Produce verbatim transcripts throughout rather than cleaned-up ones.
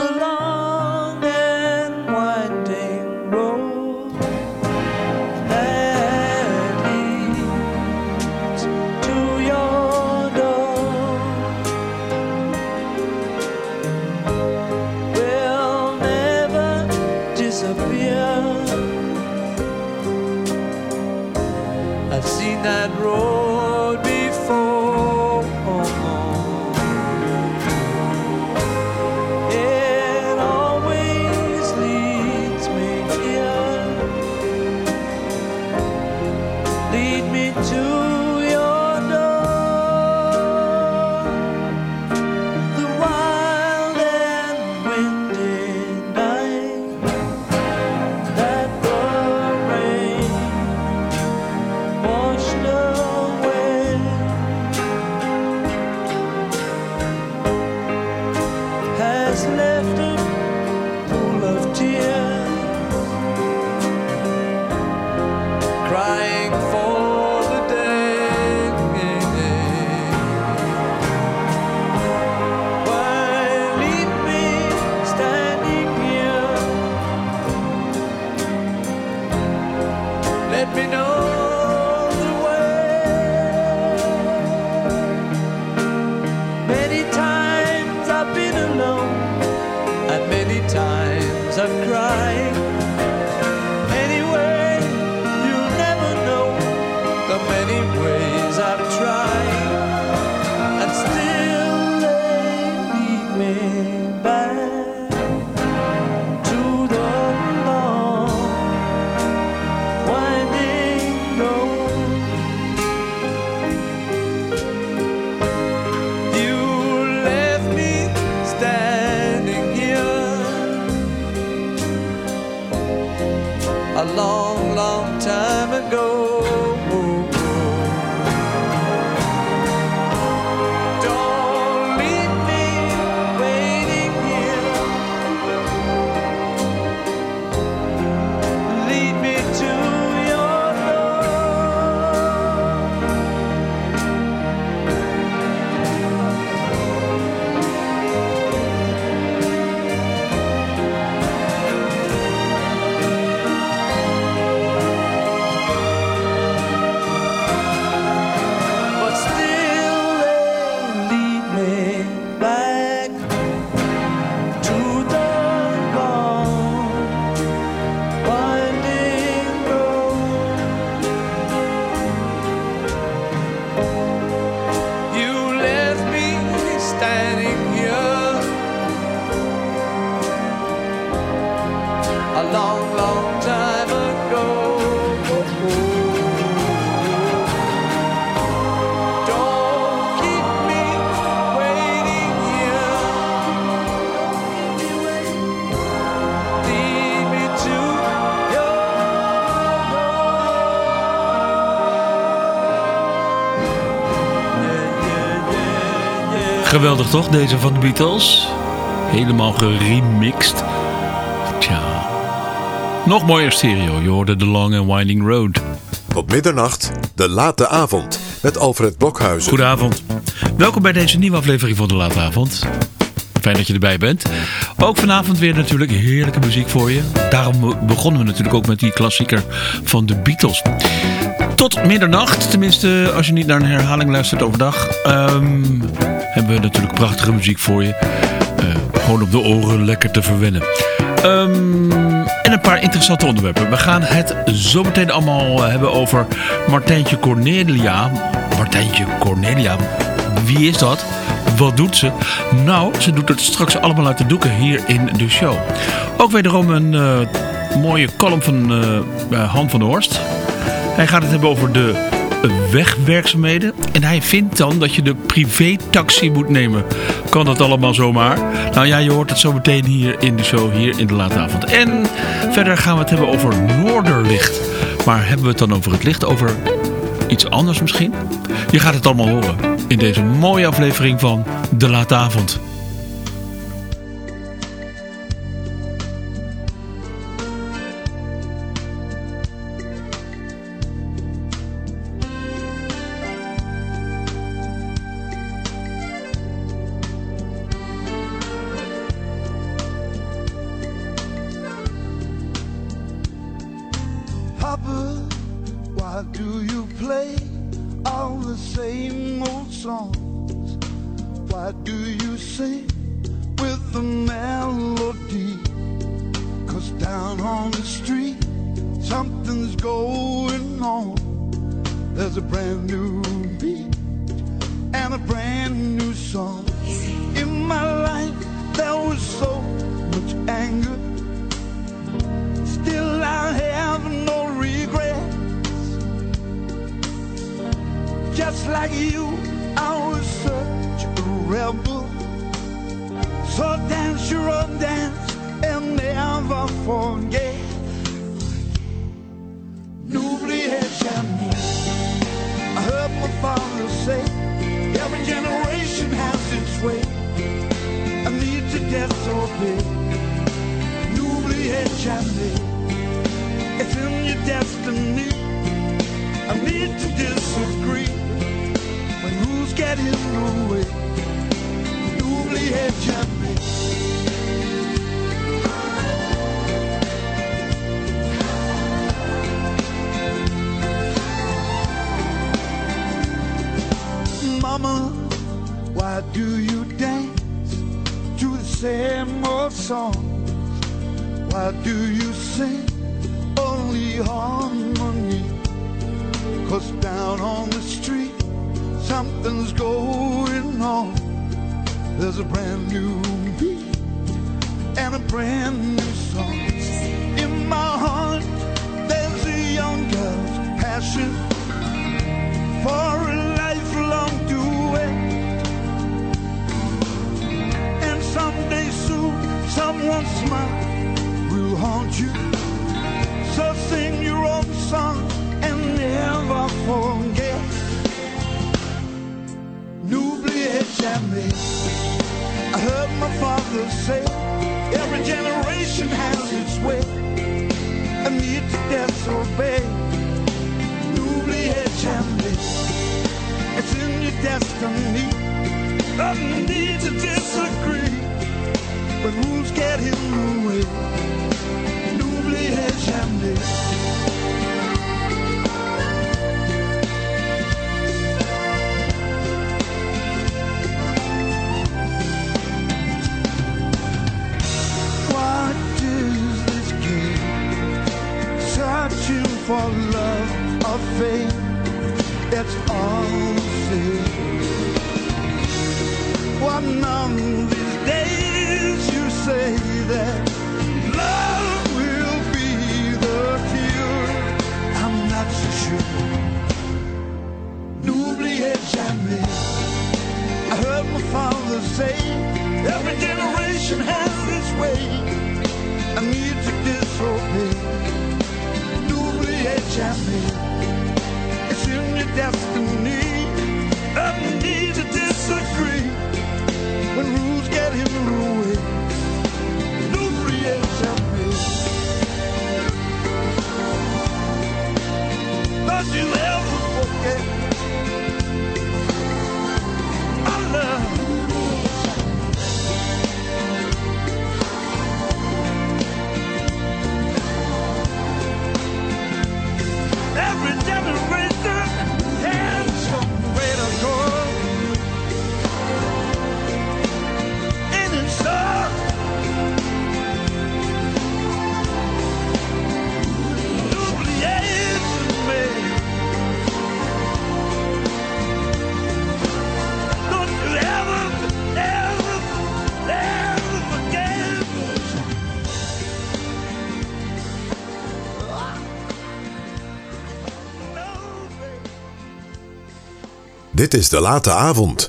Geweldig toch, deze van de Beatles? Helemaal geremixed. Tja. Nog mooier stereo, je hoorde The Long and Winding Road. Tot middernacht, de late avond, met Alfred Blokhuizen. Goedenavond. Welkom bij deze nieuwe aflevering van de late avond. Fijn dat je erbij bent. Ook vanavond weer natuurlijk heerlijke muziek voor je. Daarom begonnen we natuurlijk ook met die klassieker van de Beatles. Tot middernacht, tenminste als je niet naar een herhaling luistert overdag, um, hebben we natuurlijk prachtige muziek voor je. Uh, gewoon op de oren lekker te verwennen. Um, en een paar interessante onderwerpen. We gaan het zo meteen allemaal hebben over Martijntje Cornelia. Martijntje Cornelia, wie is dat? Wat doet ze? Nou, ze doet het straks allemaal uit de doeken hier in de show. Ook wederom een uh, mooie column van uh, Han van der Horst. Hij gaat het hebben over de wegwerkzaamheden. En hij vindt dan dat je de privé-taxi moet nemen. Kan dat allemaal zomaar? Nou ja, je hoort het zo meteen hier in de show, hier in de late avond. En verder gaan we het hebben over Noorderlicht. Maar hebben we het dan over het licht? Over iets anders misschien? Je gaat het allemaal horen in deze mooie aflevering van De Late Avond. Why do you play all the same old songs? Why do you sing with the melody? 'Cause down on the street something's going on. There's a brand new beat and a brand new song. In my life there was so much anger, still I have no regrets. Just like you, I was such a rebel. So dance your own dance and never forget. N'oubliez jamais. I heard my father say, every generation has its way. I need to disobey. N'oubliez jamais. It's in your destiny. I need to disagree. When rules get in the way. N'oubliez jamais. Mama, why do you dance to the same old songs? Why do you sing only harmony? 'Cause down on the street something's going on. There's a brand new beat and a brand new song. In my heart there's a young girl's passion for a lifelong duet. And someday soon someone's smile will haunt you. So sing your own song and never forget. N'oubliez jamais. I heard my father say, every generation has its way. I need to disobey. N'oubliez jamais. It's in your destiny. I need to disagree. When rules get in the way. N'oubliez jamais. What is this game? Searching for love or fame. That's all the same. One of these days you say that love will be the cure. I'm not so sure. N'oubliez jamais. I heard my father say, every generation has its way. I need to disobey. N'oubliez jamais. It's in your destiny. I need to disagree. When rules get in the way. N'oubliez jamais. Don't you ever forget our love. Every generation has some way to go. And it's up. N'oubliez jamais. Don't you ever, ever, ever forget. Dit is De Late Avond.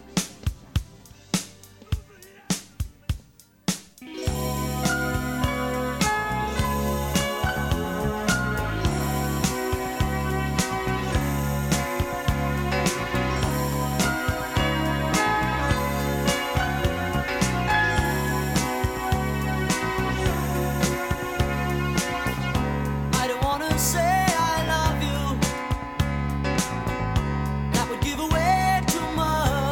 I don't wanna say I love you. That would give away too much.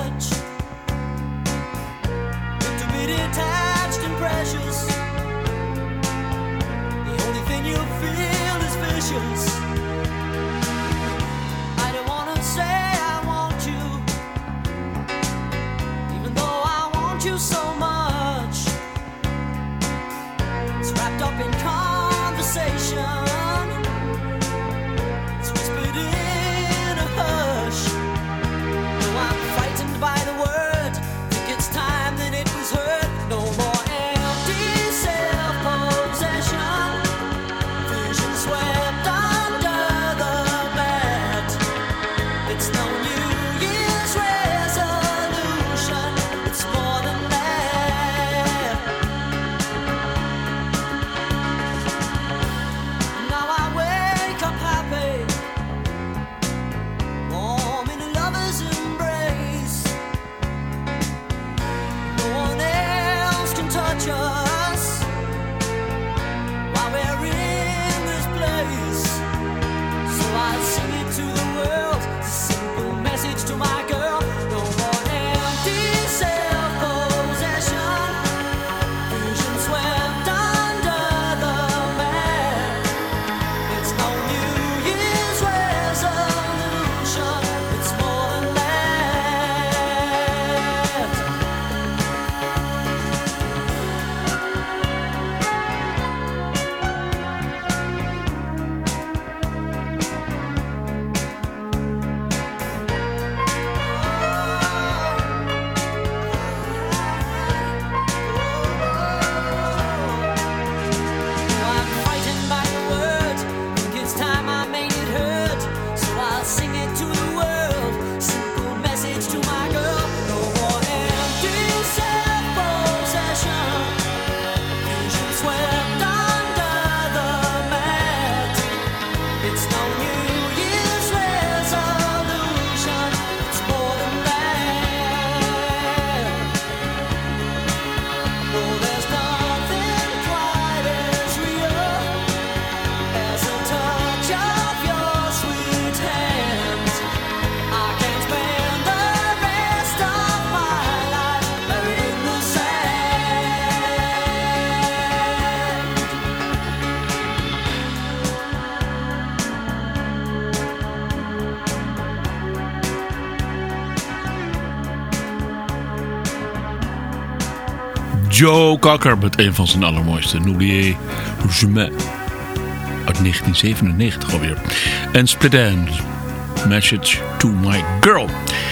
Joe Cocker met een van zijn allermooiste, N'oubliez jamais. Uit negentien zevenennegentig alweer. En Split Enz, Message to My Girl.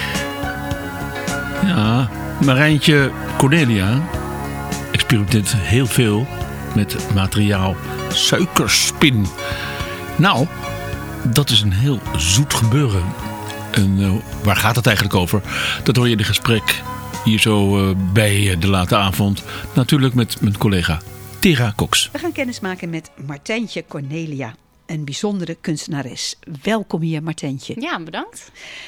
Ja, Marijntje Cornelia experimenteert heel veel met materiaal suikerspin. Nou, dat is een heel zoet gebeuren. En uh, waar gaat het eigenlijk over? Dat hoor je in het gesprek hier zo uh, bij de late avond. Natuurlijk met mijn collega Tera Cox. We gaan kennismaken met Martijntje Cornelia, een bijzondere kunstenares. Welkom hier, Martijntje. Ja, bedankt.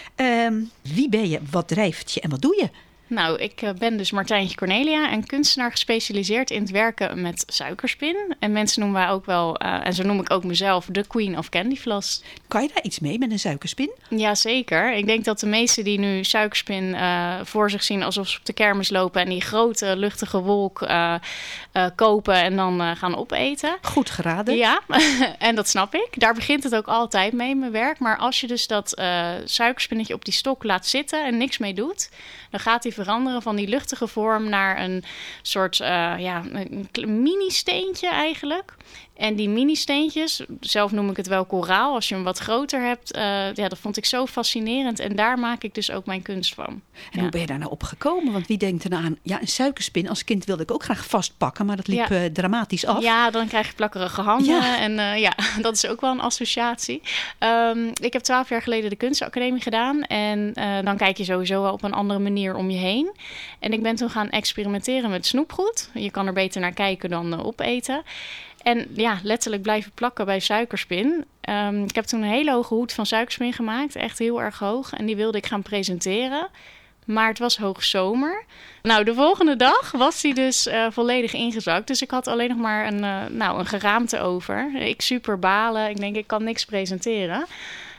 Um, wie ben je, wat drijft je en wat doe je? Nou, ik ben dus Martijntje Cornelia, een kunstenaar gespecialiseerd in het werken met suikerspin. En mensen noemen wij ook wel, uh, en zo noem ik ook mezelf, de Queen of Candy Floss. Kan je daar iets mee met een suikerspin? Jazeker. Ik denk dat de meesten die nu suikerspin uh, voor zich zien alsof ze op de kermis lopen en die grote luchtige wolk uh, uh, kopen en dan uh, gaan opeten. Goed geraden. Ja, en dat snap ik. Daar begint het ook altijd mee in mijn werk. Maar als je dus dat uh, suikerspinnetje op die stok laat zitten en niks mee doet, dan gaat hij veranderen van die luchtige vorm naar een soort uh, ja, een mini-steentje eigenlijk. En die mini-steentjes, zelf noem ik het wel koraal, als je hem wat groter hebt, uh, ja, dat vond ik zo fascinerend. En daar maak ik dus ook mijn kunst van. En ja. hoe ben je daar nou op gekomen? Want wie denkt er nou aan, ja, een suikerspin, als kind wilde ik ook graag vastpakken, maar dat liep ja. uh, dramatisch af. Ja, dan krijg je plakkerige handen. Ja. En uh, ja, dat is ook wel een associatie. Um, ik heb twaalf jaar geleden de kunstacademie gedaan. En uh, dan kijk je sowieso wel op een andere manier om je heen. En ik ben toen gaan experimenteren met snoepgoed. Je kan er beter naar kijken dan uh, opeten. En ja, letterlijk blijven plakken bij suikerspin. Um, ik heb toen een hele hoge hoed van suikerspin gemaakt. Echt heel erg hoog. En die wilde ik gaan presenteren. Maar het was hoogzomer. Nou, de volgende dag was die dus uh, volledig ingezakt. Dus ik had alleen nog maar een, uh, nou, een geraamte over. Ik super balen. Ik denk, ik kan niks presenteren. Uh,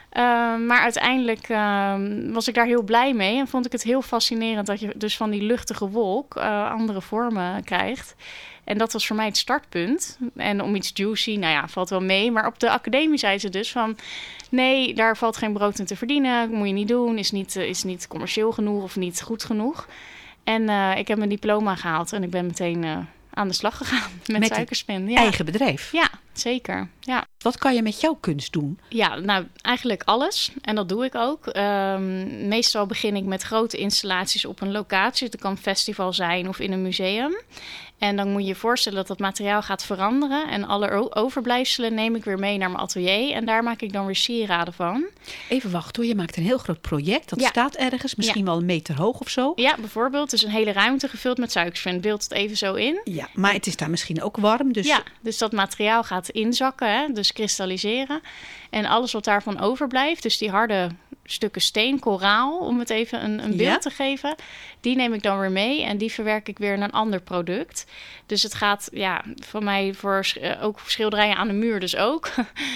maar uiteindelijk uh, was ik daar heel blij mee. En vond ik het heel fascinerend dat je dus van die luchtige wolk uh, andere vormen krijgt. En dat was voor mij het startpunt. En om iets juicy, nou ja, valt wel mee. Maar op de academie zei ze dus van, nee, daar valt geen brood in te verdienen. Moet je niet doen, is niet, is niet commercieel genoeg of niet goed genoeg. En uh, ik heb mijn diploma gehaald en ik ben meteen uh, aan de slag gegaan met, met suikerspin. Ja. Eigen bedrijf? Ja, zeker. Ja. Wat kan je met jouw kunst doen? Ja, nou eigenlijk alles. En dat doe ik ook. Um, meestal begin ik met grote installaties op een locatie. Het kan een festival zijn of in een museum. En dan moet je je voorstellen dat dat materiaal gaat veranderen. En alle overblijfselen neem ik weer mee naar mijn atelier. En daar maak ik dan weer sieraden van. Even wachten hoor, je maakt een heel groot project. Dat ja. staat ergens, misschien ja. wel een meter hoog of zo. Ja, bijvoorbeeld. Dus een hele ruimte gevuld met suikerspin. Beeld het even zo in. Ja, maar het is daar misschien ook warm. Dus... Ja, dus dat materiaal gaat inzakken, hè? Dus kristalliseren. En alles wat daarvan overblijft, dus die harde stukken steen, koraal, om het even een, een beeld ja. te geven, die neem ik dan weer mee en die verwerk ik weer in een ander product. Dus het gaat ja, van mij voor uh, ook schilderijen aan de muur dus ook.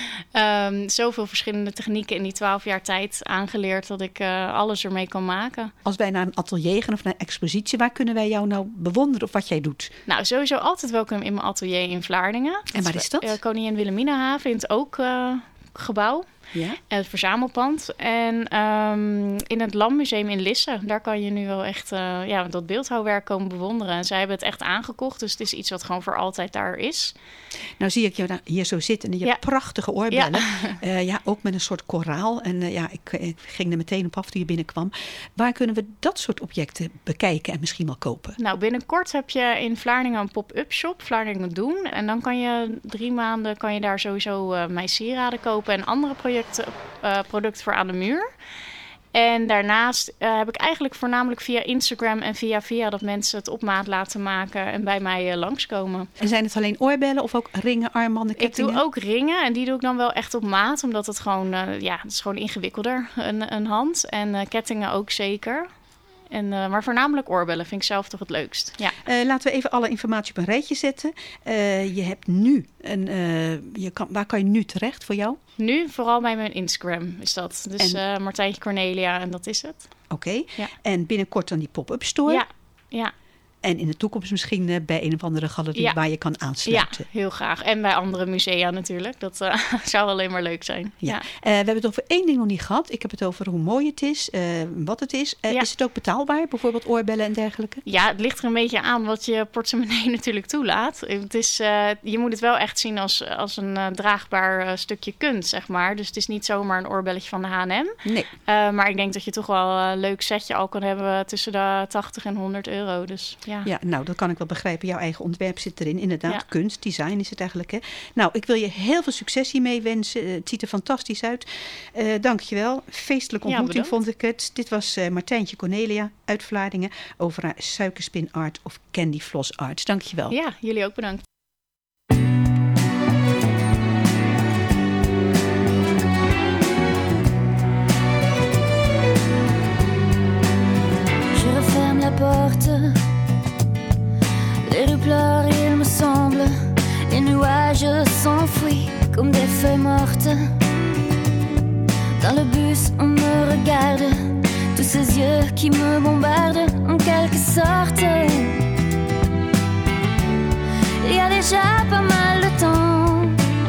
um, zoveel verschillende technieken in die twaalf jaar tijd aangeleerd dat ik uh, alles ermee kan maken. Als wij naar een atelier gaan of naar een expositie, waar kunnen wij jou nou bewonderen of wat jij doet? Nou, sowieso altijd welkom in mijn atelier in Vlaardingen. En waar is dat? Uh, Koningin Wilhelminahaven in het ook uh, gebouw. Ja. Het verzamelpand. En um, in het Landmuseum in Lisse, daar kan je nu wel echt uh, ja, dat beeldhouwwerk komen bewonderen. En zij hebben het echt aangekocht, dus het is iets wat gewoon voor altijd daar is. Nou zie ik je hier zo zitten en je ja. hebt prachtige oorbellen. Ja. Uh, ja, ook met een soort koraal. En uh, ja, ik, ik ging er meteen op af toen je binnenkwam. Waar kunnen we dat soort objecten bekijken en misschien wel kopen? Nou, binnenkort heb je in Vlaardingen een pop-up shop, Vlaardingen Doen. En dan kan je drie maanden kan je daar sowieso uh, mijn sieraden kopen en andere projecten. Uh, product voor aan de muur. En daarnaast uh, heb ik eigenlijk voornamelijk via Instagram en via via dat mensen het op maat laten maken en bij mij uh, langskomen. En zijn het alleen oorbellen of ook ringen, armbanden, kettingen? Ik doe ook ringen en die doe ik dan wel echt op maat, omdat het gewoon, uh, ja, het is gewoon ingewikkelder, een, een hand. En uh, kettingen ook zeker. En, uh, maar voornamelijk oorbellen vind ik zelf toch het leukst. Ja. Uh, laten we even alle informatie op een rijtje zetten. Uh, je hebt nu, een, uh, je kan, waar kan je nu terecht voor jou? Nu vooral bij mijn Instagram is dat. Dus en... uh, Martijntje Cornelia en dat is het. Oké. Okay. Ja. En binnenkort dan die pop-up store? Ja, ja. En in de toekomst misschien uh, bij een of andere galerie Ja. waar je kan aansluiten. Ja, heel graag. En bij andere musea natuurlijk. Dat uh, zou alleen maar leuk zijn. Ja. Ja. Uh, we hebben het over één ding nog niet gehad. Ik heb het over hoe mooi het is, uh, wat het is. Uh, Ja. Is het ook betaalbaar? Bijvoorbeeld oorbellen en dergelijke? Ja, het ligt er een beetje aan wat je portemonnee natuurlijk toelaat. Het is, uh, je moet het wel echt zien als, als een uh, draagbaar uh, stukje kunst, zeg maar. Dus het is niet zomaar een oorbelletje van de H en M. Nee. Uh, maar ik denk dat je toch wel een leuk setje al kan hebben tussen de tachtig en honderd euro. Dus ja. Ja, nou, dat kan ik wel begrijpen. Jouw eigen ontwerp zit erin. Inderdaad, Ja. kunst, design is het eigenlijk. Hè? Nou, ik wil je heel veel succes hiermee wensen. Uh, het ziet er fantastisch uit. Uh, Dank je wel. Feestelijke Ja, ontmoeting bedankt. vond ik het. Dit was uh, Martijntje Cornelia uit Vlaardingen over haar suikerspin art of candy floss arts. Dank je wel. Ja, jullie ook bedankt. Je referme la porte, les rues pleurent, il me semble, les nuages s'enfuient comme des feuilles mortes. Dans le bus, on me regarde, tous ces yeux qui me bombardent en quelque sorte. Il y a déjà pas mal de temps.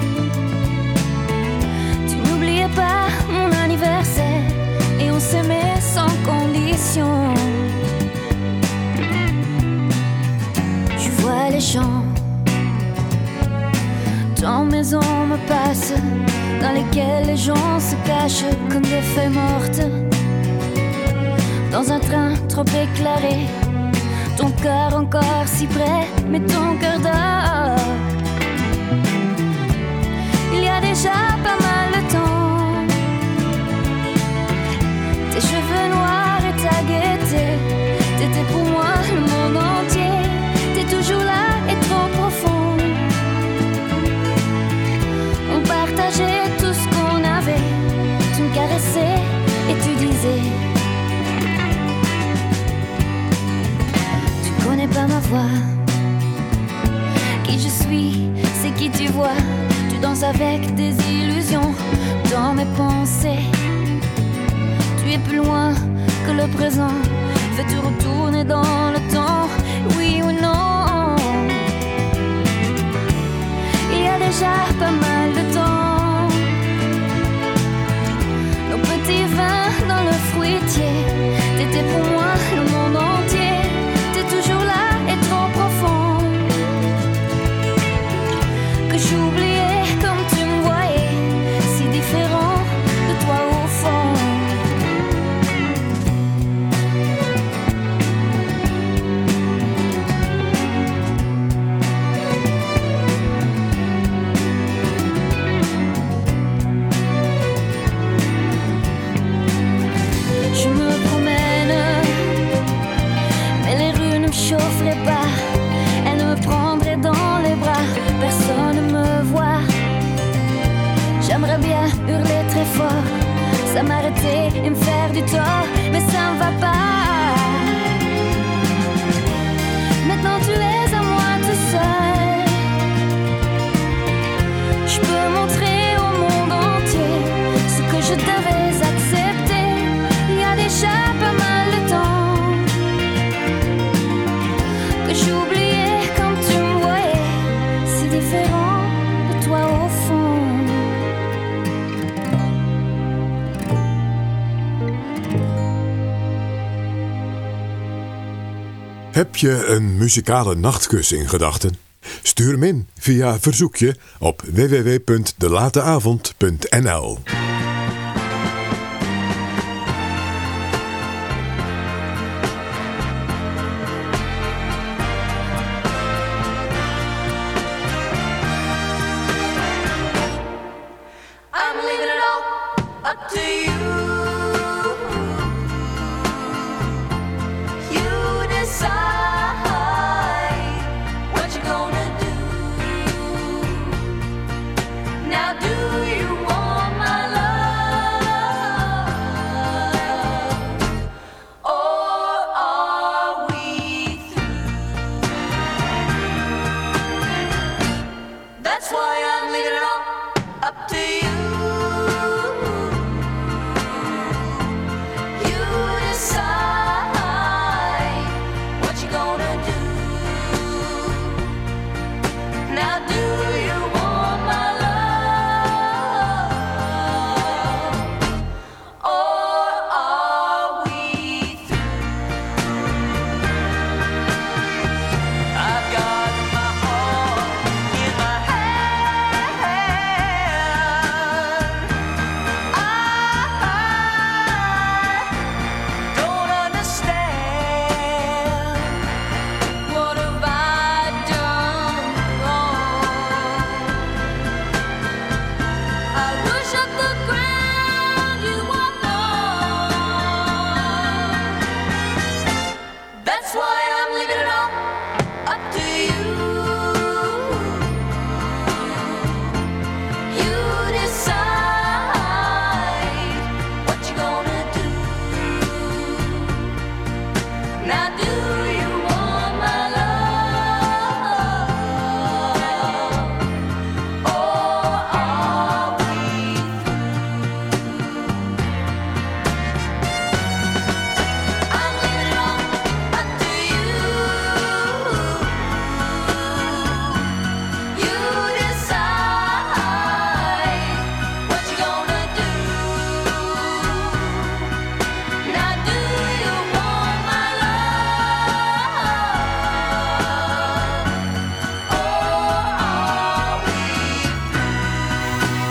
Tu n'oubliais pas mon anniversaire et on s'aimait sans condition. Je vois les gens dans mes ombres passent, dans lesquelles les gens se cachent comme des feuilles mortes. Dans un train trop éclairé, ton cœur encore si près, mais ton cœur dort. Il y a déjà pas mal de temps. Tes cheveux noirs et ta gaieté, t'étais pour moi le monde entier. T'es toujours là et trop profond. On partageait tout ce qu'on avait. Tu me caressais et tu disais: tu connais pas ma voix. Qui je suis, c'est qui tu vois. Tu danses avec des illusions dans mes pensées. Tu es plus loin que le présent. Fais-tu retourner dans le temps, oui ou non? Il y a déjà pas mal de temps. Nos petits vins dans le fruitier. T'étais pour moi le monde entier. T'es toujours là et trop profond. Que j'oubliais comme tu me voyais, si différent de toi au fond. Je me promène, mais les rues ne me chaufferaient pas. Elles me prendraient dans les bras, personne ne me voit. J'aimerais bien hurler très fort, ça m'arrêter et me faire du tort, mais ça ne va pas. Maintenant tu es à moi tout seul. Je peux montrer au monde entier ce que je devais accepter. Il y a déjà pas mal de temps que j'oubliais comme tu me voyais, si différent de toi au fond. Heb je een muzikale nachtkus in gedachten? Stuur hem in via verzoekje op w w w punt de late avond punt n l. I'm leaving it all up to you. You decide what you're gonna do. Now do you want my love?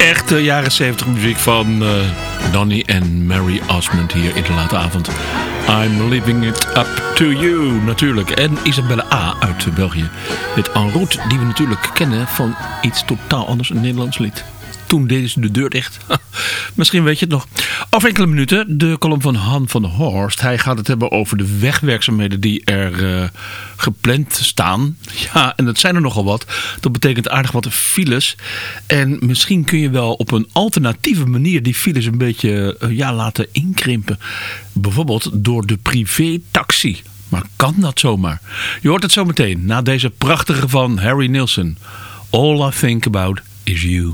echte jaren zeventig muziek van uh, Donny en Mary Osmond hier in de late avond. I'm leaving it up to you, natuurlijk. En Isabelle A. uit België. Dit en route die we natuurlijk kennen van iets totaal anders, een Nederlands lied. Toen deden ze de deur dicht. Misschien weet je het nog. Over enkele minuten de column van Han van der Horst. Hij gaat het hebben over de wegwerkzaamheden die er uh, gepland staan. Ja, en dat zijn er nogal wat. Dat betekent aardig wat files. En misschien kun je wel op een alternatieve manier die files een beetje uh, ja, laten inkrimpen. Bijvoorbeeld door de privé-taxi. Maar kan dat zomaar? Je hoort het zo meteen na deze prachtige van Harry Nilsson. All I think about is you.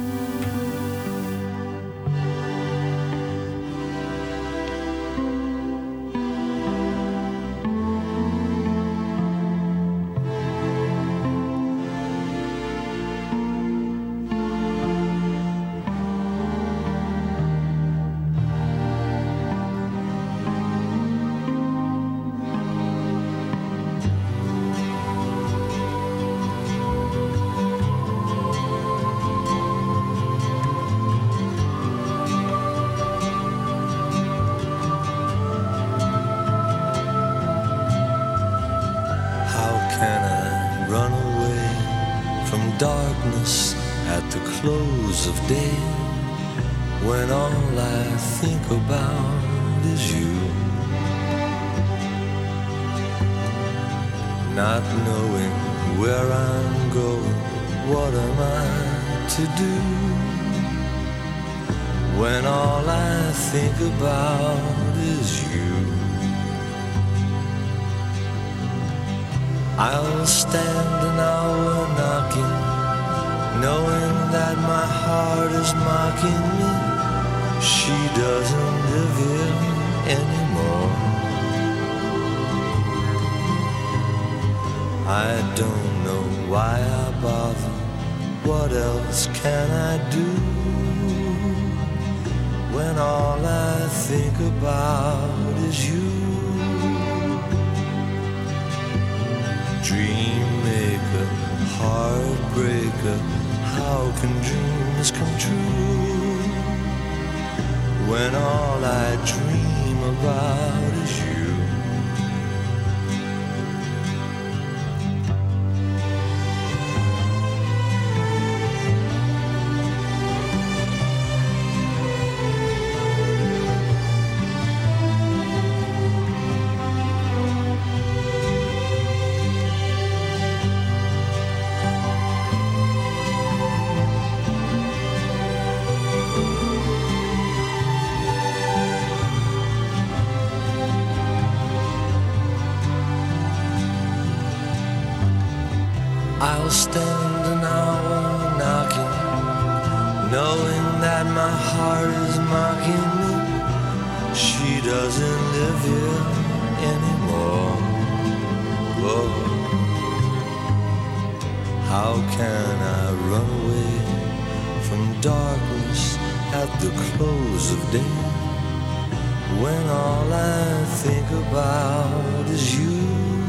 Not knowing where I'm going, what am I to do when all I think about is you? I'll stand an hour knocking, knowing that my heart is mocking me. She doesn't live here anymore. I don't know why I bother. What else can I do when all I think about is you? Dream maker, heartbreaker, how can dreams come true when all I dream about is you? I'll stand an hour knocking, knowing that my heart is mocking me. She doesn't live here anymore. Whoa. How can I run away from darkness at the close of day when all I think about is you?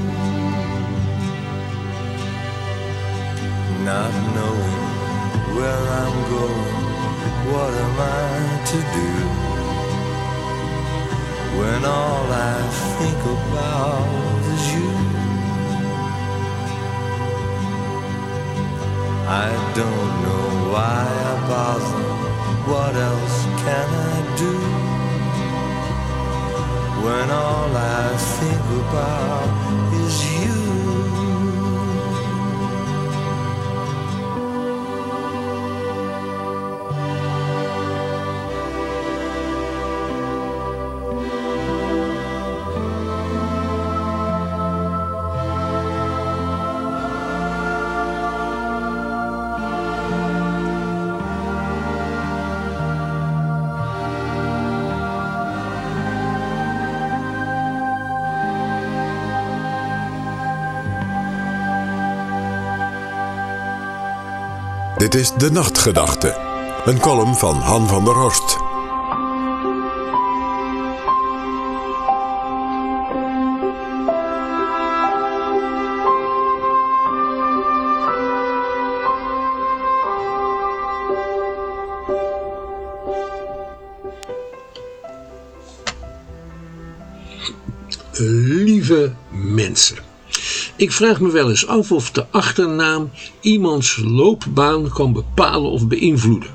Not knowing where I'm going, what am I to do when all I think about is you? I don't know why I bother, what else can I do when all I think about is you? Dit is De Nachtgedachte, een column van Han van der Horst. lieve mensen. Ik vraag me wel eens af of de achternaam iemands loopbaan kan bepalen of beïnvloeden.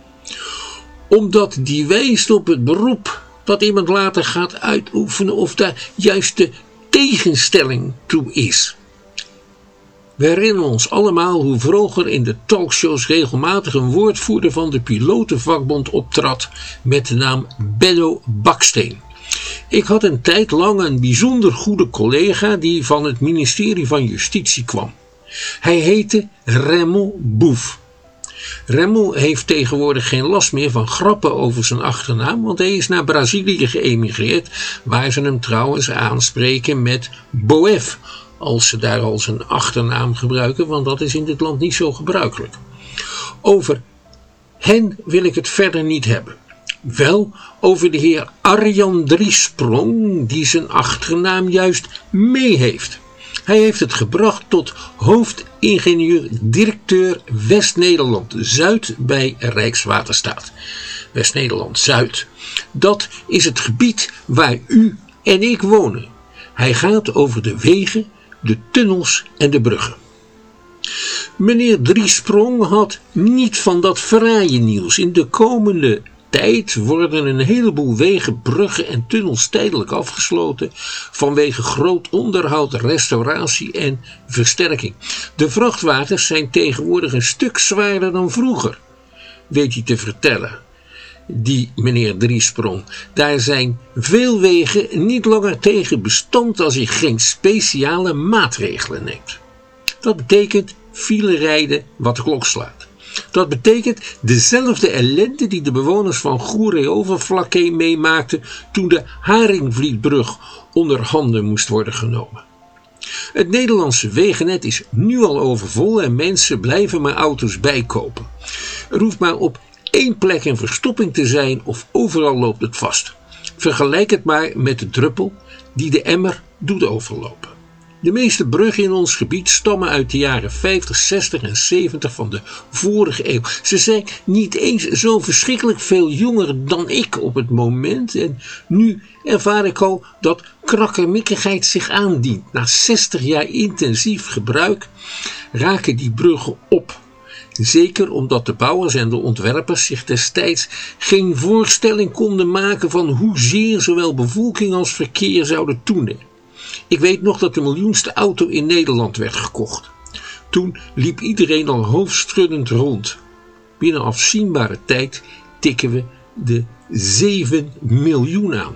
Omdat die wijst op het beroep dat iemand later gaat uitoefenen of daar juist de tegenstelling toe is. We herinneren ons allemaal hoe vroeger in de talkshows regelmatig een woordvoerder van de pilotenvakbond optrad met de naam Benno Baksteen. Ik had een tijd lang een bijzonder goede collega die van het ministerie van Justitie kwam. Hij heette Raymond Boef. Raymond heeft tegenwoordig geen last meer van grappen over zijn achternaam, want hij is naar Brazilië geëmigreerd, waar ze hem trouwens aanspreken met Boef, als ze daar al zijn achternaam gebruiken, want dat is in dit land niet zo gebruikelijk. Over hen wil ik het verder niet hebben. Wel over de heer Arjan Driesprong, die zijn achternaam juist mee heeft. Hij heeft het gebracht tot hoofdingenieur-directeur West-Nederland-Zuid bij Rijkswaterstaat. West-Nederland-Zuid, dat is het gebied waar u en ik wonen. Hij gaat over de wegen, de tunnels en de bruggen. Meneer Driesprong had niet van dat fraaie nieuws. In de komende tijd worden een heleboel wegen, bruggen en tunnels tijdelijk afgesloten vanwege groot onderhoud, restauratie en versterking. De vrachtwagens zijn tegenwoordig een stuk zwaarder dan vroeger, weet hij te vertellen, die meneer Driesprong. Daar zijn veel wegen niet langer tegen bestand als je geen speciale maatregelen neemt. Dat betekent file rijden wat de klok slaat. Dat betekent dezelfde ellende die de bewoners van Goeree-Overflakkee meemaakten toen de Haringvlietbrug onder handen moest worden genomen. Het Nederlandse wegennet is nu al overvol en mensen blijven maar auto's bijkopen. Er hoeft maar op één plek een verstopping te zijn of overal loopt het vast. Vergelijk het maar met de druppel die de emmer doet overlopen. De meeste bruggen in ons gebied stammen uit de jaren vijftig, zestig en zeventig van de vorige eeuw. Ze zijn niet eens zo verschrikkelijk veel jonger dan ik op het moment. En nu ervaar ik al dat krakkemikkigheid zich aandient. Na zestig jaar intensief gebruik raken die bruggen op. Zeker omdat de bouwers en de ontwerpers zich destijds geen voorstelling konden maken van hoezeer zowel bevolking als verkeer zouden toenemen. Ik weet nog dat de miljoenste auto in Nederland werd gekocht. Toen liep iedereen al hoofdschuddend rond. Binnen afzienbare tijd tikken we de zeven miljoen aan.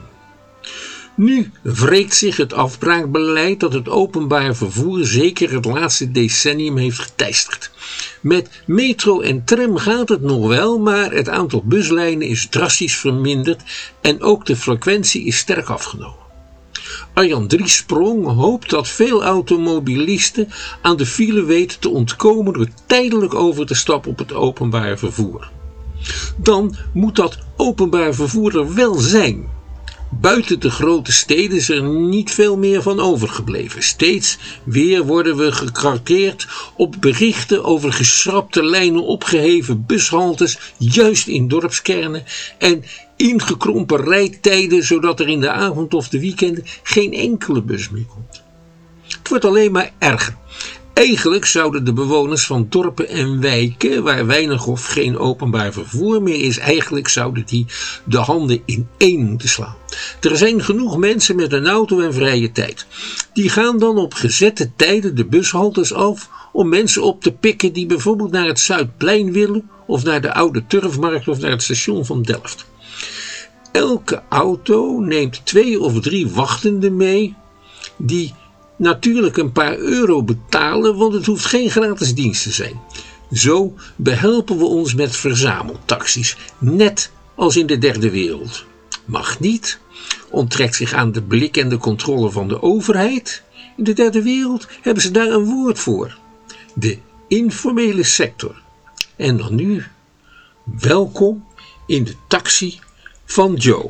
Nu wreekt zich het afbraakbeleid dat het openbaar vervoer zeker het laatste decennium heeft geteisterd. Met metro en tram gaat het nog wel, maar het aantal buslijnen is drastisch verminderd en ook de frequentie is sterk afgenomen. Arjan Driesprong hoopt dat veel automobilisten aan de file weten te ontkomen door tijdelijk over te stappen op het openbaar vervoer. Dan moet dat openbaar vervoer er wel zijn. Buiten de grote steden is er niet veel meer van overgebleven. Steeds weer worden we gekrakteerd op berichten over geschrapte lijnen, opgeheven bushaltes, juist in dorpskernen en ingekrompen rijtijden, zodat er in de avond of de weekenden geen enkele bus meer komt. Het wordt alleen maar erger. Eigenlijk zouden de bewoners van dorpen en wijken, waar weinig of geen openbaar vervoer meer is, eigenlijk zouden die de handen in één moeten slaan. Er zijn genoeg mensen met een auto en vrije tijd. Die gaan dan op gezette tijden de bushaltes af om mensen op te pikken die bijvoorbeeld naar het Zuidplein willen of naar de Oude Turfmarkt of naar het station van Delft. Elke auto neemt twee of drie wachtenden mee die natuurlijk een paar euro betalen, want het hoeft geen gratis dienst te zijn. Zo behelpen we ons met verzameltaxis, net als in de derde wereld. Mag niet, onttrekt zich aan de blik en de controle van de overheid. In de derde wereld hebben ze daar een woord voor. De informele sector. En dan nu, welkom in de taxi van Joe.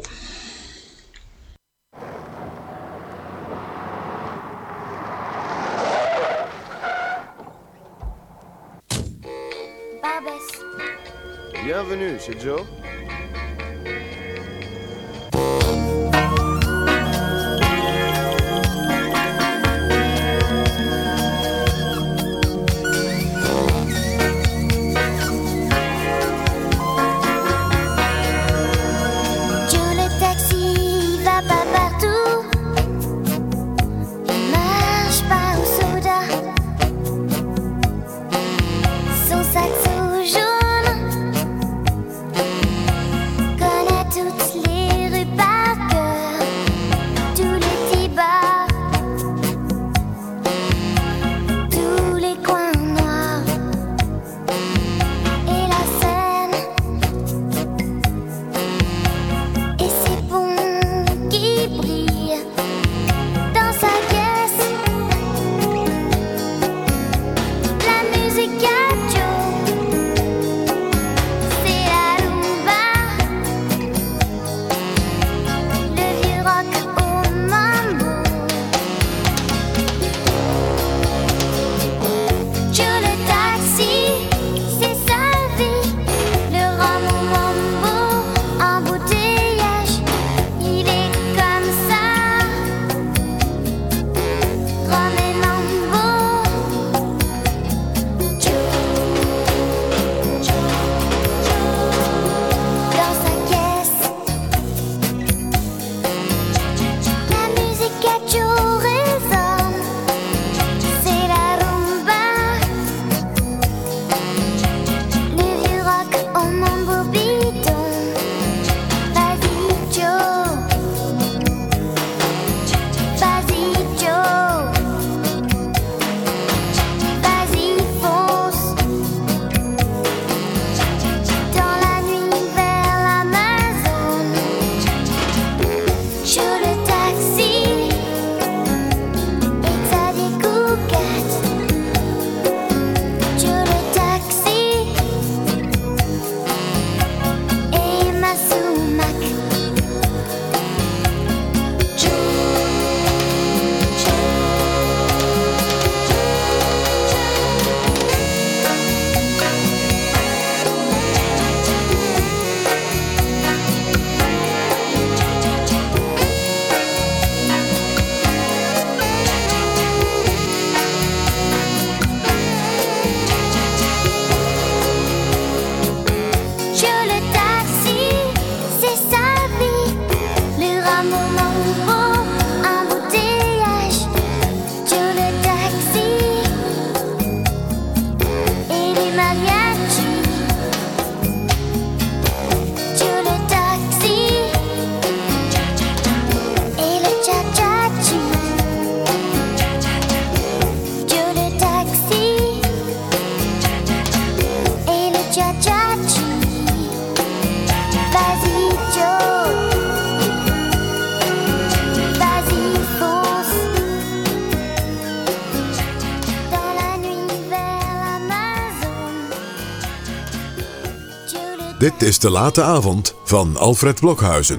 Bienvenue, c'est Joe. mariachi. Dieu le taxi et le cha-cha-chi. Dieu le taxi et le cha-cha-chi. Vas-y Joe, vas-y fonce dans la nuit vers l'Amazon. Dieu le Dit is De Late Avond van Alfred Blokhuizen.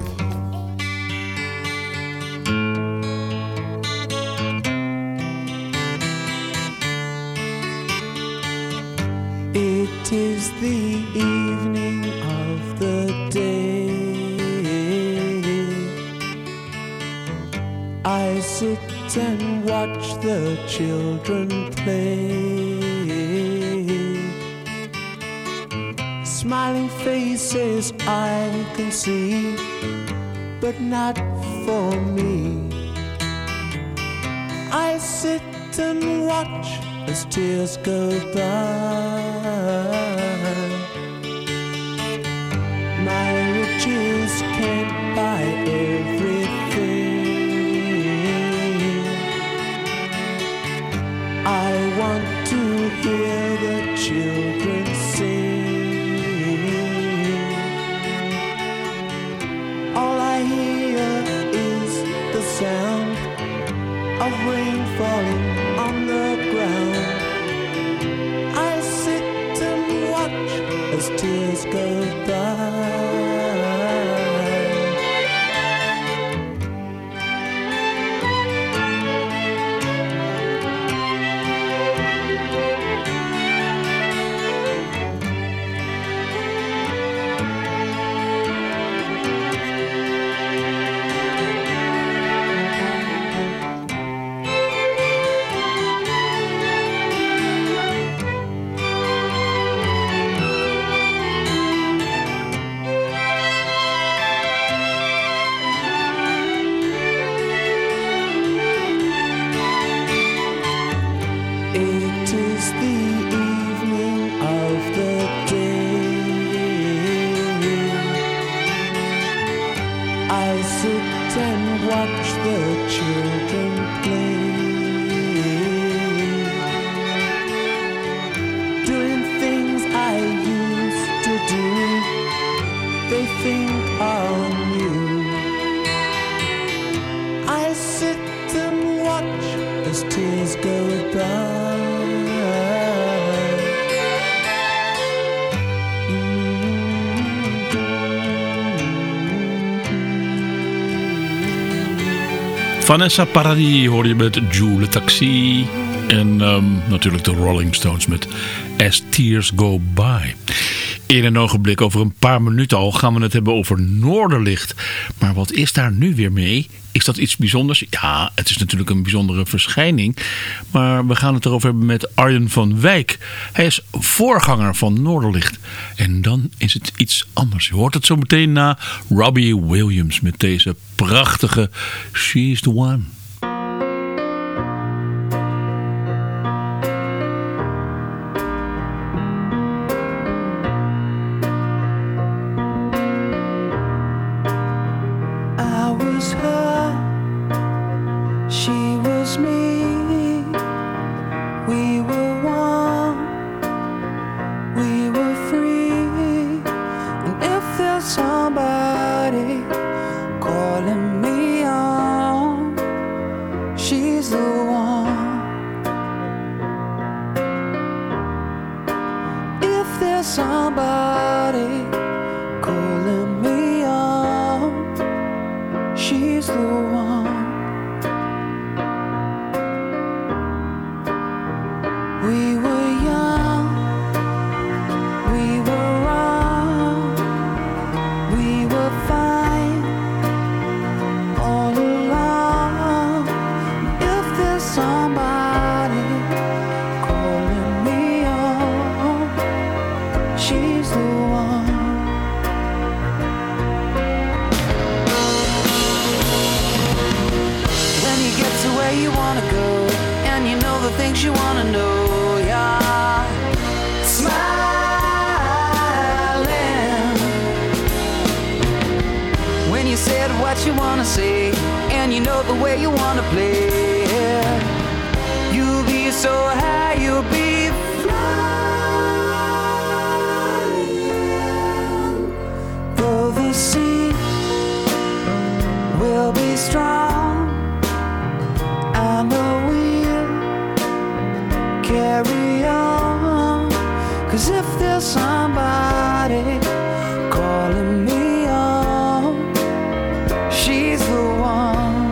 It is the evening of the day. I sit and watch the children play. Smiling faces I can see, but not for me. I sit and watch as tears go by. My riches can't buy everything. I want to hear the children sing. All I hear is the sound of rain falling on the ground. I sit and watch as tears go by. It is the evening of the day. I sit and watch the children play, doing things I used to do. They think are new. I sit and watch as tears go by. Vanessa Paradis hoor je met Dieu le Taxi. En um, natuurlijk de Rolling Stones met As Tears Go By. In een ogenblik, over een paar minuten al, gaan we het hebben over Noorderlicht. Maar wat is daar nu weer mee? Is dat iets bijzonders? Ja, het is natuurlijk een bijzondere verschijning. Maar we gaan het erover hebben met Arjen van Wijk. Hij is voorganger van Noorderlicht. En dan is het iets anders. Je hoort het zo meteen na Robbie Williams met deze prachtige She's the One. You wanna go, and you know the things you wanna know, yeah. Smile. what you wanna say, and you know the way you wanna play. You'll be so high, you'll be flying. Though the sea will be strong, I know we'll carry on. 'Cause if there's somebody calling me on, she's the one.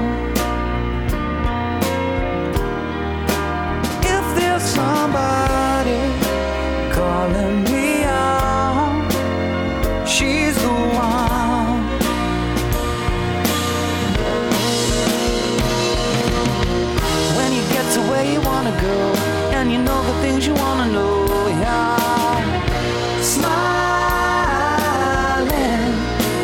If there's somebody calling me on, she's the one. When you get to where you wanna go, and you know the things you wanna know, yeah. Smiling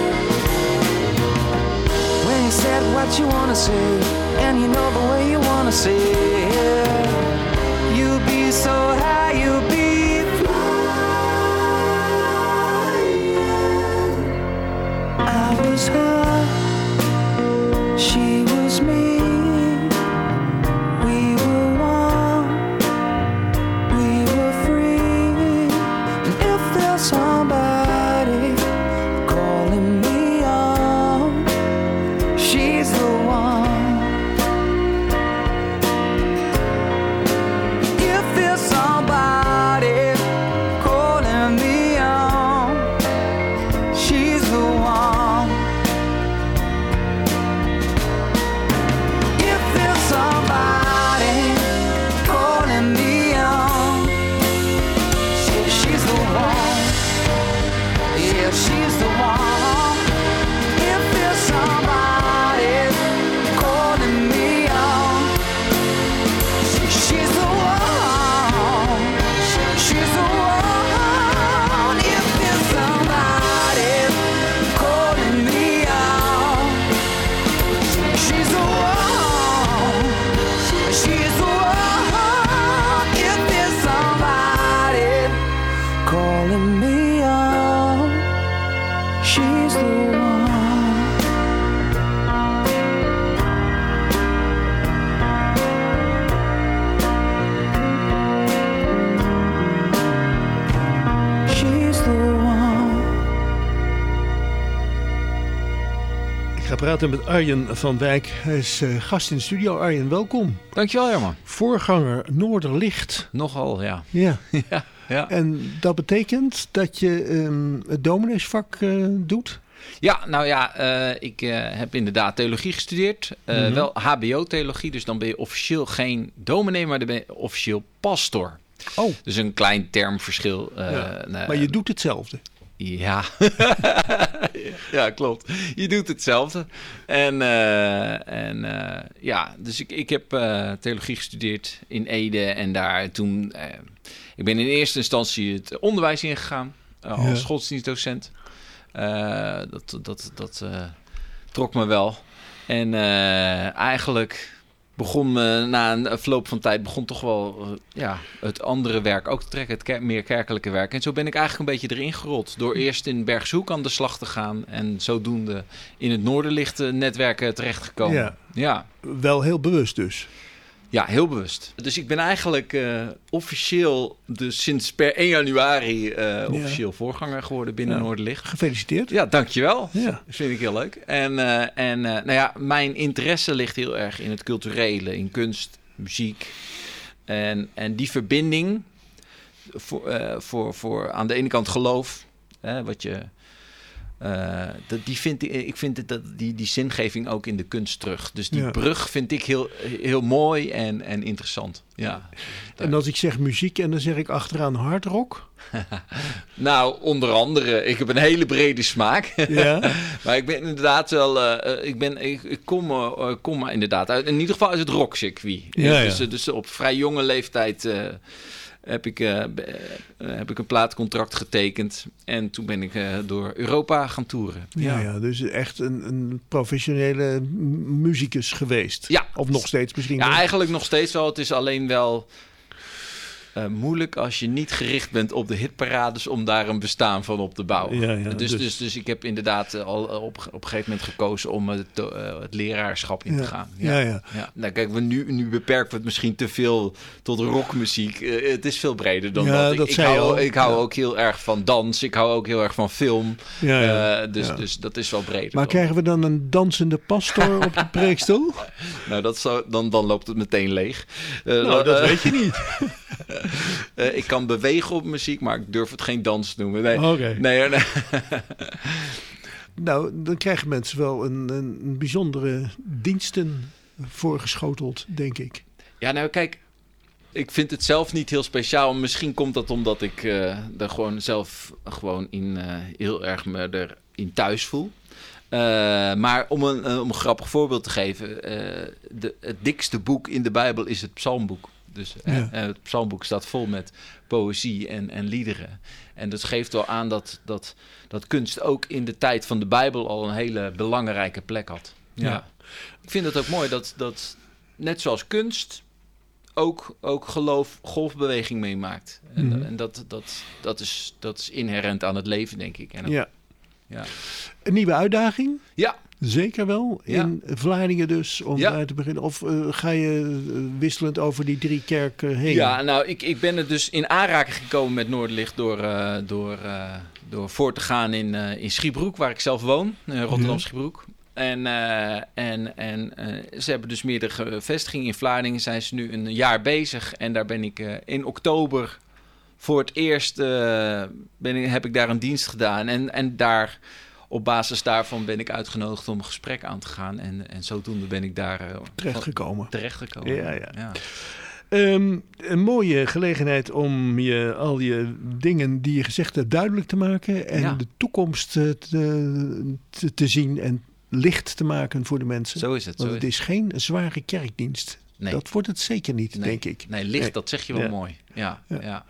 when you said what you wanna say, and you know the way you wanna say it. You'll be so high, you'll be flying. I was her, she was me. We were one, we were free. And if there's somebody calling me on, she's the one. If there's somebody calling me on, she's the one. If there's somebody calling me on, she- she's the one. Yeah, she's the one. If there's somebody calling me on, she- she's the one. She's the one. If there's somebody calling me on, she's the one. She's the one. If there's somebody calling me on, she's the one. She's the one. Ik ga praten met Arjen van Wijk. Hij is uh, gast in de studio. Arjen, welkom. Dankjewel, Herman. Voorganger Noorderlicht. Nogal, ja. Ja. ja, ja. En dat betekent dat je um, het domineesvak uh, doet? Ja, nou ja, uh, ik uh, heb inderdaad theologie gestudeerd. Uh, mm-hmm. Wel H B O-theologie, dus dan ben je officieel geen dominee, maar dan ben je officieel pastor. Oh. Dus een klein termverschil. Uh, ja. uh, maar je doet hetzelfde. Ja, ja, klopt. Je doet hetzelfde. En, uh, en uh, ja, dus ik, ik heb uh, theologie gestudeerd in Ede. En daar toen... Uh, ik ben in eerste instantie het onderwijs ingegaan. Uh, als ja. godsdienstdocent. Uh, dat dat, dat uh, trok me wel. En uh, eigenlijk begon me na een verloop van tijd... begon toch wel uh, ja, het andere werk ook te trekken. Het ker- meer kerkelijke werk. En zo ben ik eigenlijk een beetje erin gerold. Door eerst in Bergshoek aan de slag te gaan. En zodoende in het Noorderlicht netwerk terechtgekomen. Ja. ja, wel heel bewust dus. Ja, heel bewust. Dus ik ben eigenlijk uh, officieel, dus sinds per één januari, uh, officieel ja. voorganger geworden binnen ja. Noorderlicht. Gefeliciteerd. Ja, dankjewel. Ja. Dat vind ik heel leuk. En, uh, en uh, nou ja, mijn interesse ligt heel erg in het culturele, in kunst, muziek. En, en die verbinding voor, uh, voor, voor aan de ene kant geloof, hè, wat je... Uh, dat, die vind ik, ik vind het, dat, die, die zingeving ook in de kunst terug. Dus die ja. brug vind ik heel, heel mooi en, en interessant. Ja. En als ik zeg muziek en dan zeg ik achteraan hardrock? Nou, onder andere. Ik heb een hele brede smaak. Ja. Maar ik ben inderdaad wel... Uh, ik, ben, ik, ik kom, uh, kom maar inderdaad uit, in ieder geval uit het rockcircuit. Ja, dus, ja. dus op vrij jonge leeftijd... Uh, Heb ik, uh, heb ik een plaatcontract getekend. En toen ben ik uh, door Europa gaan toeren. Ja, ja. ja dus echt een, een professionele muzikus geweest. Ja. Of nog steeds misschien Ja, wel. eigenlijk nog steeds wel. Het is alleen wel... uh, moeilijk als je niet gericht bent op de hitparades om daar een bestaan van op te bouwen. Ja, ja, dus, dus... Dus, dus ik heb inderdaad al op, op een gegeven moment gekozen om het, uh, het leraarschap in ja. te gaan. Ja, ja. ja. ja. Nou, kijk, we nu, nu beperken we het misschien te veel tot rockmuziek. Uh, het is veel breder dan ja, dat. Ik, dat ik zei hou, al. ik hou ja. ook heel erg van dans. Ik hou ook heel erg van film. Ja, ja. Uh, dus, ja. dus dat is wel breder. Maar dan. krijgen we dan een dansende pastor op de preekstoel? Nou, dat zou, dan, dan loopt het meteen leeg. Uh, nou, dat uh, weet je niet. uh, ik kan bewegen op muziek, maar ik durf het geen dans te noemen. Nee, okay. nee, nee. Nou, dan krijgen mensen wel een, een, een bijzondere diensten voorgeschoteld, denk ik. Ja, nou kijk, ik vind het zelf niet heel speciaal. Misschien komt dat omdat ik uh, er gewoon zelf gewoon in uh, heel erg me erin thuis voel. Uh, maar om een, uh, om een grappig voorbeeld te geven, uh, de, het dikste boek in de Bijbel is het Psalmboek. Dus ja. uh, het Psalmboek staat vol met poëzie en, en liederen. En dat geeft wel aan dat, dat, dat kunst ook in de tijd van de Bijbel al een hele belangrijke plek had. Ja. Ja. Ik vind het ook mooi dat, dat net zoals kunst ook, ook geloof golfbeweging meemaakt. En, mm-hmm. en dat, dat, dat, is, dat is inherent aan het leven, denk ik. En ook, ja. Ja. Een nieuwe uitdaging? Ja. Zeker wel. In ja. Vlaardingen dus, om ja. daar te beginnen. Of uh, ga je uh, wisselend over die drie kerken heen? Ja, nou, ik, ik ben er dus in aanraking gekomen met Noorderlicht door, uh, door, uh, door voor te gaan in, uh, in Schiebroek, waar ik zelf woon. Uh, Rotterdam ja. Schiebroek. En, uh, en, en uh, ze hebben dus meerdere vestigingen in Vlaardingen. Zijn ze nu een jaar bezig. En daar ben ik uh, in oktober voor het eerst uh, ben ik, heb ik daar een dienst gedaan. En, en daar, op basis daarvan ben ik uitgenodigd om een gesprek aan te gaan. En, en zodoende ben ik daar uh, terechtgekomen. terechtgekomen. Ja, ja. ja. Um, een mooie gelegenheid om je al je dingen die je gezegd hebt duidelijk te maken. En ja. de toekomst te, te, te zien en licht te maken voor de mensen. Zo is het. Want zo het is is geen zware kerkdienst. Nee. Dat wordt het zeker niet, nee. denk ik. Nee, licht, nee. dat zeg je wel ja. mooi. Ja, ja. ja.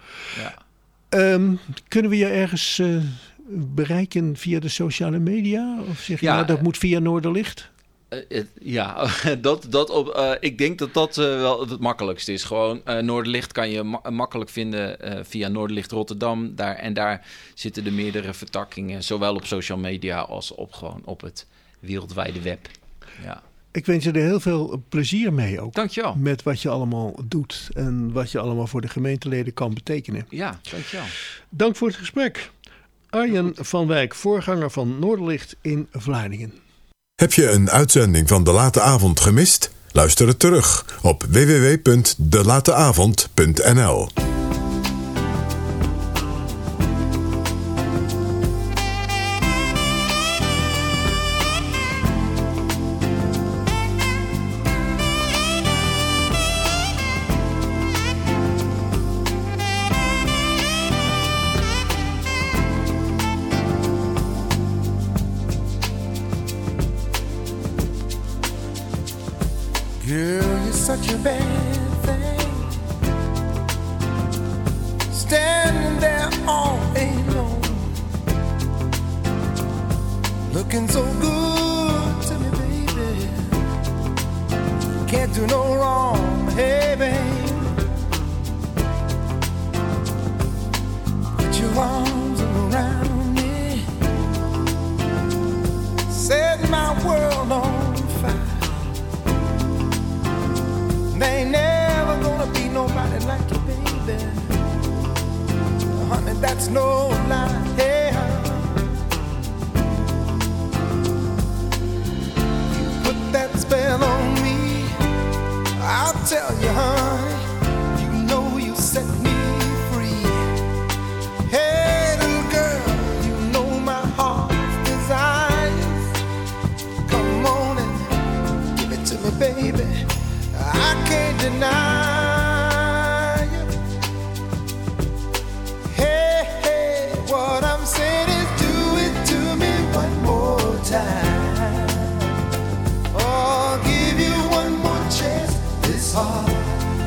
ja. Um, kunnen we je ergens uh, bereiken via de sociale media? Of zeg je ja, nou, dat uh, moet via Noorderlicht? Uh, uh, ja, dat, dat op, uh, ik denk dat dat uh, wel het makkelijkste is. Gewoon uh, Noorderlicht kan je ma- makkelijk vinden uh, via Noorderlicht Rotterdam. Daar, en daar zitten de meerdere vertakkingen, zowel op social media als op, gewoon op het wereldwijde web. Ja. Ik wens je er heel veel plezier mee ook. Dankjewel. Met wat je allemaal doet en wat je allemaal voor de gemeenteleden kan betekenen. Ja, dankjewel. Dank voor het gesprek. Arjen van Wijk, voorganger van Noorderlicht in Vlaardingen. Heb je een uitzending van De Late Avond gemist? Luister het terug op w w w punt de late avond punt n l. Girl, you're such a bad thing, standing there all alone, looking so good to me, baby. Can't do no wrong, hey, babe. Put your arms around me, set my world on fire. There ain't never gonna be nobody like you, baby. Honey, that's no lie. Hey, you put that spell on me, I'll tell you, honey, you know you set me free. Hey, little girl, you know my heart's desires. Come on and give it to me, baby. I can't deny you. Hey, hey, what I'm saying is do it to me one more time. Oh, I'll give you one more chance. This heart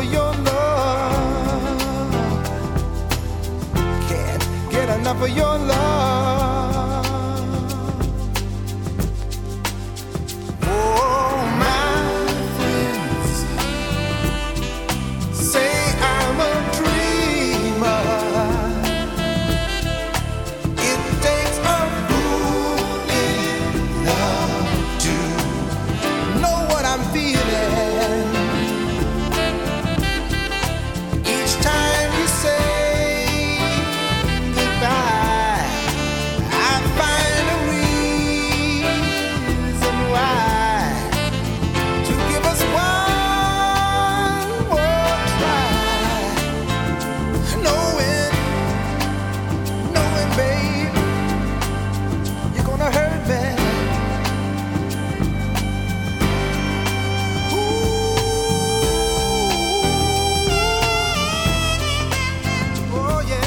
of your love. Can't get enough of your love. Oh, my friends say I'm a dreamer. It takes a fool in love to know what I'm feeling. Each time you say goodbye, I find a reason why to give us one more try. Knowing, knowing, babe, you're gonna hurt me. Oh yeah.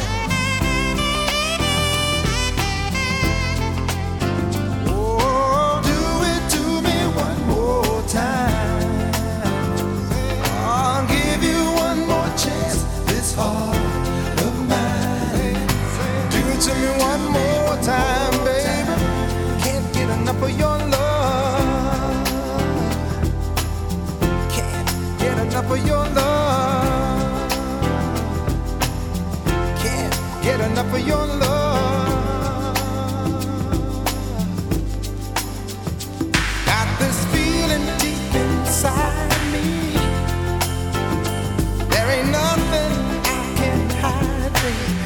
Oh, do it to me one more time. I'll give you one more chance. This heart of mine. Do it to me one more time, baby. Can't get enough of your love. Can't get enough of your love. Can't get enough of your love. Got this feeling deep inside me. There ain't nothing I can hide, baby.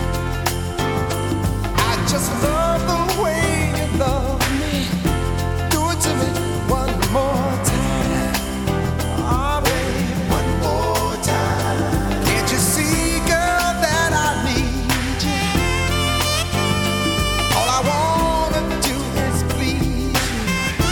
I just love the way you love me. Do it to me one more time. Oh, baby, one more time. Can't you see, girl, that I need you? All I wanna do is please you.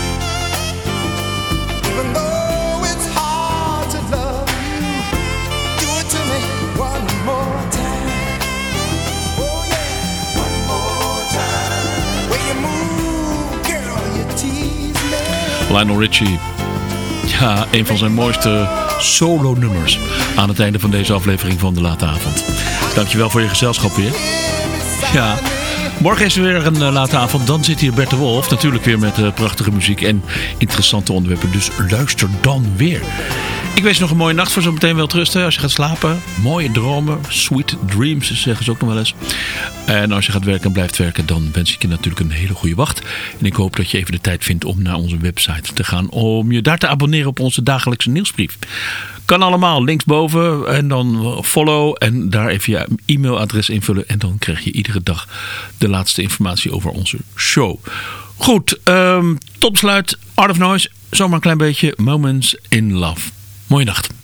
Even though it's hard to love you, do it to me one more time. Oh yeah, one more time. Way you move, girl, you tease me. Lionel Richie. Ja, een van zijn mooiste solo-nummers aan het einde van deze aflevering van De Late Avond. Dankjewel voor je gezelschap weer. Ja, morgen is er weer een uh, late avond. Dan zit hier Bert de Wolf. Natuurlijk weer met uh, prachtige muziek en interessante onderwerpen. Dus luister dan weer. Ik wens je nog een mooie nacht voor zometeen wel rusten. Als je gaat slapen. Mooie dromen. Sweet dreams zeggen ze ook nog wel eens. En als je gaat werken en blijft werken. Dan wens ik je natuurlijk een hele goede wacht. En ik hoop dat je even de tijd vindt om naar onze website te gaan. Om je daar te abonneren op onze dagelijkse nieuwsbrief. Kan allemaal, linksboven en dan follow en daar even je e-mailadres invullen en dan krijg je iedere dag de laatste informatie over onze show. Goed, um, tot besluit, Art of Noise, zomaar een klein beetje Moments in Love. Mooie nacht.